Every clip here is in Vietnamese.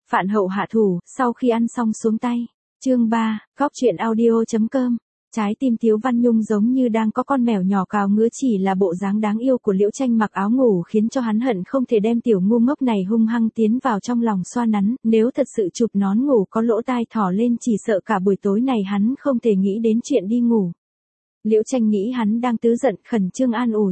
Phạn Hậu hạ thủ, sau khi ăn xong xuống tay. Chương 3, Góc truyện audio.com. Trái tim Tiếu Văn Nhung giống như đang có con mèo nhỏ cào ngứa, chỉ là bộ dáng đáng yêu của Liễu Tranh mặc áo ngủ khiến cho hắn hận không thể đem tiểu ngu ngốc này hung hăng tiến vào trong lòng xoa nắn, nếu thật sự chụp nón ngủ có lỗ tai thỏ lên chỉ sợ cả buổi tối này hắn không thể nghĩ đến chuyện đi ngủ. Liễu Tranh nghĩ hắn đang tứ giận, khẩn trương an ủi.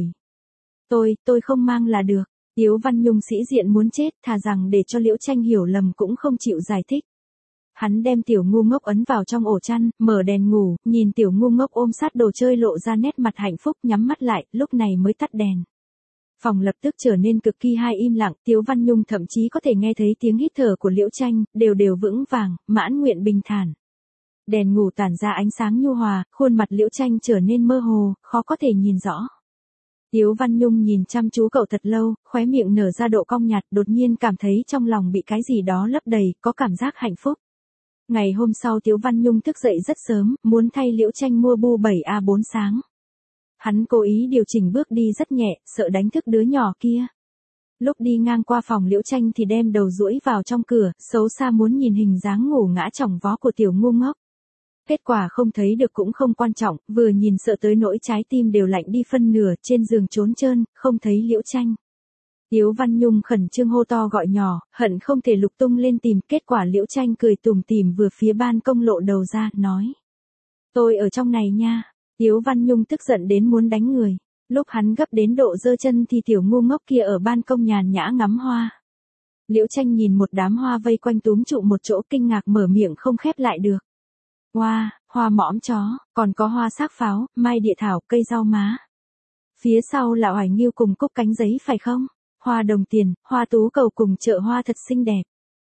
Tôi không mang là được. Tiếu Văn Nhung sĩ diện muốn chết, thà rằng để cho Liễu Tranh hiểu lầm cũng không chịu giải thích. Hắn đem tiểu ngu ngốc ấn vào trong ổ chăn, mở đèn ngủ, nhìn tiểu ngu ngốc ôm sát đồ chơi lộ ra nét mặt hạnh phúc, nhắm mắt lại, lúc này mới tắt đèn. Phòng lập tức trở nên cực kỳ im lặng, Tiếu Văn Nhung thậm chí có thể nghe thấy tiếng hít thở của Liễu Tranh, đều vững vàng, mãn nguyện bình thản. Đèn ngủ tản ra ánh sáng nhu hòa, khuôn mặt Liễu Tranh trở nên mơ hồ, khó có thể nhìn rõ. Tiếu Văn Nhung nhìn chăm chú cậu thật lâu, khóe miệng nở ra độ cong nhạt, đột nhiên cảm thấy trong lòng bị cái gì đó lấp đầy, có cảm giác hạnh phúc. Ngày hôm sau Tiếu Văn Nhung thức dậy rất sớm, muốn thay Liễu Tranh mua bu 7A4 sáng. Hắn cố ý điều chỉnh bước đi rất nhẹ, sợ đánh thức đứa nhỏ kia. Lúc đi ngang qua phòng Liễu Tranh thì đem đầu duỗi vào trong cửa, xấu xa muốn nhìn hình dáng ngủ ngã chỏng vó của tiểu ngu ngốc. Kết quả không thấy được cũng không quan trọng, vừa nhìn sợ tới nỗi trái tim đều lạnh đi phân nửa, trên giường trốn trơn, không thấy Liễu Tranh. Tiếu Văn Nhung khẩn trương hô to gọi nhỏ, hận không thể lục tung lên tìm, kết quả Liễu Tranh cười tủm tỉm vừa phía ban công lộ đầu ra, nói. Tôi ở trong này nha. Tiếu Văn Nhung tức giận đến muốn đánh người. Lúc hắn gấp đến độ giơ chân thì tiểu ngu ngốc kia ở ban công nhàn nhã ngắm hoa. Liễu Tranh nhìn một đám hoa vây quanh túm trụ một chỗ, kinh ngạc mở miệng không khép lại được. Wow, hoa mõm chó, còn có hoa xác pháo, mai địa thảo, cây rau má. Phía sau là oải nghiêu cùng cúc cánh giấy phải không? Hoa đồng tiền, hoa tú cầu cùng chợ hoa thật xinh đẹp.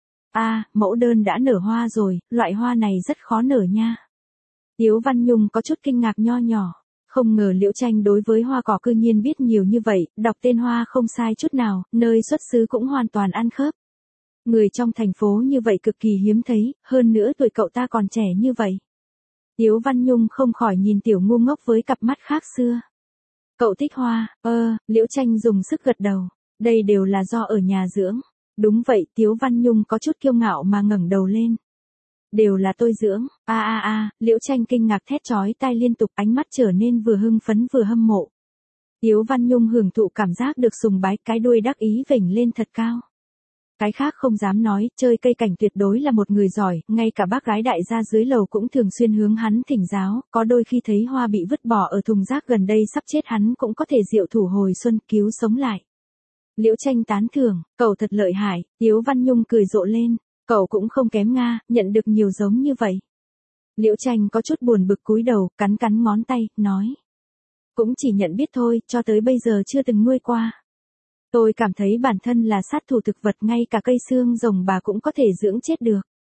Mẫu đơn đã nở hoa rồi, loại hoa này rất khó nở nha. Tiếu Văn Nhung có chút kinh ngạc nho nhỏ. Không ngờ Liễu Tranh đối với hoa cỏ cư nhiên biết nhiều như vậy, đọc tên hoa không sai chút nào, nơi xuất xứ cũng hoàn toàn ăn khớp. Người trong thành phố như vậy cực kỳ hiếm thấy, hơn nữa tuổi cậu ta còn trẻ như vậy. Tiếu Văn Nhung không khỏi nhìn tiểu ngu ngốc với cặp mắt khác xưa. Cậu thích hoa, Liễu Tranh dùng sức gật đầu. Đây đều là do ở nhà dưỡng. Đúng vậy, Tiếu Văn Nhung có chút kiêu ngạo mà ngẩng đầu lên. Đều là tôi dưỡng. Liễu Tranh kinh ngạc thét chói tai liên tục, ánh mắt trở nên vừa hưng phấn vừa hâm mộ. Tiếu Văn Nhung hưởng thụ cảm giác được sùng bái, cái đuôi đắc ý vểnh lên thật cao. Cái khác không dám nói, chơi cây cảnh tuyệt đối là một người giỏi, ngay cả bác gái đại gia dưới lầu cũng thường xuyên hướng hắn thỉnh giáo, có đôi khi thấy hoa bị vứt bỏ ở thùng rác gần đây sắp chết hắn cũng có thể diệu thủ hồi xuân cứu sống lại. Liễu Tranh tán thưởng, cậu thật lợi hại, Tiếu Văn Nhung cười rộ lên, cậu cũng không kém nga, nhận được nhiều giống như vậy. Liễu Tranh có chút buồn bực cúi đầu, cắn ngón tay, nói. Cũng chỉ nhận biết thôi, cho tới bây giờ chưa từng nuôi qua. Tôi cảm thấy bản thân là sát thủ thực vật, ngay cả cây xương rồng bà cũng có thể dưỡng chết được.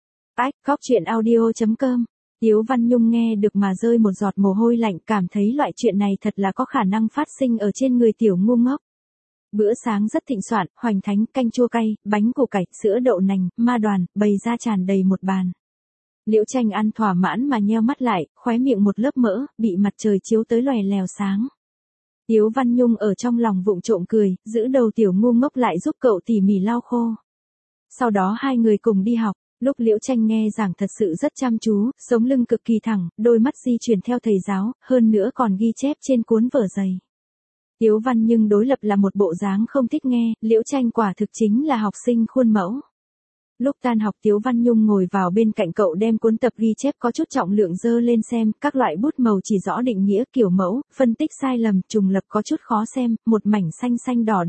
Góc truyện audio.com. Tiếu Văn Nhung nghe được mà rơi một giọt mồ hôi lạnh, cảm thấy loại chuyện này thật là có khả năng phát sinh ở trên người tiểu ngu ngốc. Bữa sáng rất thịnh soạn, hoành thánh, canh chua cay, bánh củ cải, sữa đậu nành, ma đoàn, bày ra tràn đầy một bàn. Liễu Tranh ăn thỏa mãn mà nheo mắt lại, khóe miệng một lớp mỡ, bị mặt trời chiếu tới lòe lèo sáng. Tiếu Văn Nhung ở trong lòng vụng trộm cười, giữ đầu tiểu ngu ngốc lại giúp cậu tỉ mỉ lau khô. Sau đó hai người cùng đi học, lúc Liễu Tranh nghe giảng thật sự rất chăm chú, sống lưng cực kỳ thẳng, đôi mắt di chuyển theo thầy giáo, hơn nữa còn ghi chép trên cuốn vở dày. Tiếu Văn Nhung đối lập là một bộ dáng không thích nghe, Liễu Tranh quả thực chính là học sinh khuôn mẫu. Lúc tan học Tiếu Văn Nhung ngồi vào bên cạnh cậu đem cuốn tập ghi chép có chút trọng lượng dơ lên xem, các loại bút màu chỉ rõ định nghĩa, kiểu mẫu, phân tích sai lầm, trùng lập có chút khó xem, một mảnh xanh đỏ.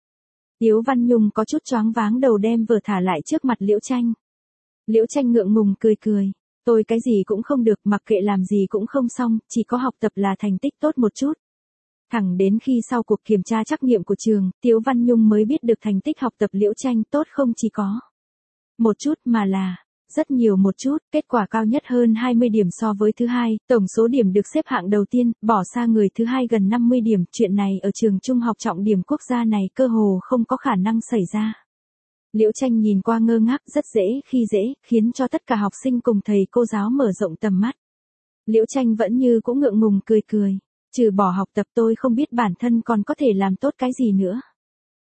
Tiếu Văn Nhung có chút choáng váng đầu đem vở thả lại trước mặt Liễu Tranh. Liễu Tranh ngượng ngùng cười. Tôi cái gì cũng không được, mặc kệ làm gì cũng không xong, chỉ có học tập là thành tích tốt một chút. Thẳng đến khi sau cuộc kiểm tra trắc nghiệm của trường, Tiếu Văn Nhung mới biết được thành tích học tập Liễu Tranh tốt không chỉ có một chút mà là rất nhiều một chút, kết quả cao nhất hơn 20 điểm so với thứ hai, tổng số điểm được xếp hạng đầu tiên, bỏ xa người thứ hai gần 50 điểm, chuyện này ở trường trung học trọng điểm quốc gia này cơ hồ không có khả năng xảy ra. Liễu Tranh nhìn qua ngơ ngác, rất dễ, khiến cho tất cả học sinh cùng thầy cô giáo mở rộng tầm mắt. Liễu Tranh vẫn như cũng ngượng ngùng cười. Trừ bỏ học tập tôi không biết bản thân còn có thể làm tốt cái gì nữa.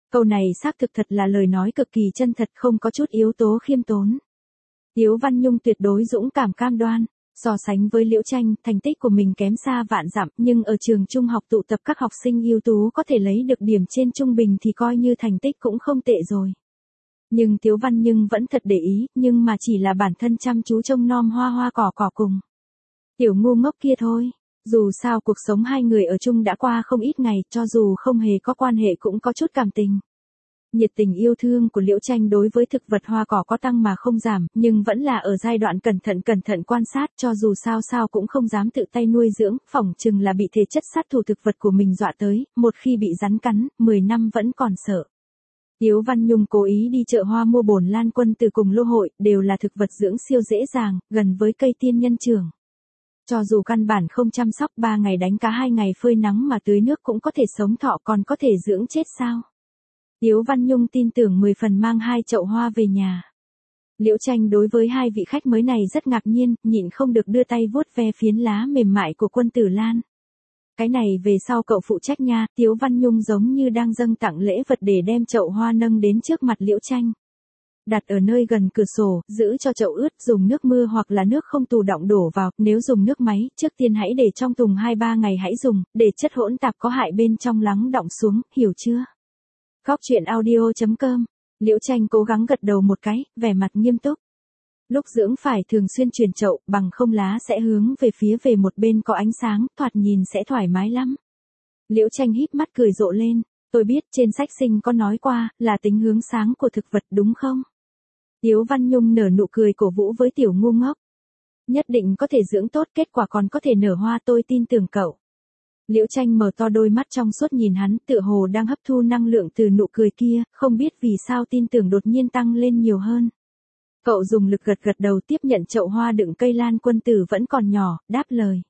Câu này xác thực thật là lời nói cực kỳ chân thật, không có chút yếu tố khiêm tốn. Tiếu Văn Nhung tuyệt đối dũng cảm cam đoan. So sánh với Liễu Tranh, thành tích của mình kém xa vạn dặm, nhưng ở trường trung học tụ tập các học sinh ưu tú có thể lấy được điểm trên trung bình thì coi như thành tích cũng không tệ rồi. Nhưng Tiếu Văn Nhung vẫn thật để ý, nhưng mà chỉ là bản thân chăm chú trông nom hoa hoa cỏ cỏ cùng tiểu ngu ngốc kia thôi. Dù sao cuộc sống hai người ở chung đã qua không ít ngày, cho dù không hề có quan hệ cũng có chút cảm tình. Nhiệt tình yêu thương của Liễu Tranh đối với thực vật hoa cỏ có tăng mà không giảm, nhưng vẫn là ở giai đoạn cẩn thận quan sát, cho dù sao cũng không dám tự tay nuôi dưỡng, phỏng chừng là bị thể chất sát thủ thực vật của mình dọa tới, một khi bị rắn cắn, 10 năm vẫn còn sợ. Tiếu Văn Nhung cố ý đi chợ hoa mua bồn lan quân từ cùng lô hội, đều là thực vật dưỡng siêu dễ dàng, gần với cây tiên nhân trưởng. Cho dù căn bản không chăm sóc 3 ngày đánh cá 2 ngày phơi nắng mà tưới nước cũng có thể sống thọ, còn có thể dưỡng chết sao? Tiếu Văn Nhung tin tưởng 10 phần mang 2 chậu hoa về nhà. Liễu Tranh đối với hai vị khách mới này rất ngạc nhiên, nhịn không được đưa tay vuốt ve phiến lá mềm mại của Quân Tử Lan. Cái này về sau cậu phụ trách nha. Tiếu Văn Nhung giống như đang dâng tặng lễ vật để đem chậu hoa nâng đến trước mặt Liễu Tranh. Đặt ở nơi gần cửa sổ, giữ cho chậu ướt, dùng nước mưa hoặc là nước không tù đọng đổ vào, nếu dùng nước máy, trước tiên hãy để trong thùng 2-3 ngày hãy dùng, để chất hỗn tạp có hại bên trong lắng đọng xuống, hiểu chưa? Góc chuyện audio.com. Liễu Tranh cố gắng gật đầu một cái, vẻ mặt nghiêm túc. Lúc dưỡng phải thường xuyên chuyển chậu, bằng không lá sẽ hướng về một bên có ánh sáng, thoạt nhìn sẽ thoải mái lắm. Liễu Tranh híp mắt cười rộ lên, tôi biết trên sách sinh có nói qua, là tính hướng sáng của thực vật đúng không? Tiếu Văn Nhung nở nụ cười cổ vũ với tiểu ngu ngốc. Nhất định có thể dưỡng tốt, kết quả còn có thể nở hoa, tôi tin tưởng cậu. Liễu Tranh mở to đôi mắt trong suốt nhìn hắn, tựa hồ đang hấp thu năng lượng từ nụ cười kia, không biết vì sao tin tưởng đột nhiên tăng lên nhiều hơn. Cậu dùng lực gật đầu tiếp nhận chậu hoa đựng cây lan quân tử vẫn còn nhỏ, đáp lời.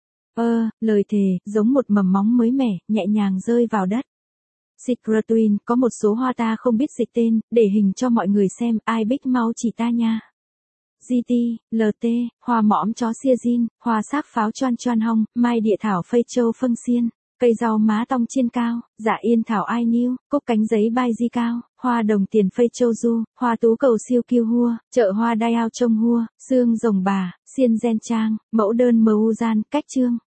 Lời thề, giống một mầm móng mới mẻ, nhẹ nhàng rơi vào đất. Secret Twin, có một số hoa ta không biết dịch tên, để hình cho mọi người xem, ai biết mau chỉ ta nha. GT, LT, hoa mõm chó sia zin, hoa xác pháo choan hong, mai địa thảo phây châu phân xiên, cây rau má tong chiên cao, dạ yên thảo ai niu, cúc cánh giấy bai di cao, hoa đồng tiền phây châu du, hoa tú cầu siêu kiêu hua, chợ hoa đai ao trông hua, xương rồng bà, xiên gen trang, mẫu đơn mờ u gian, cách trương.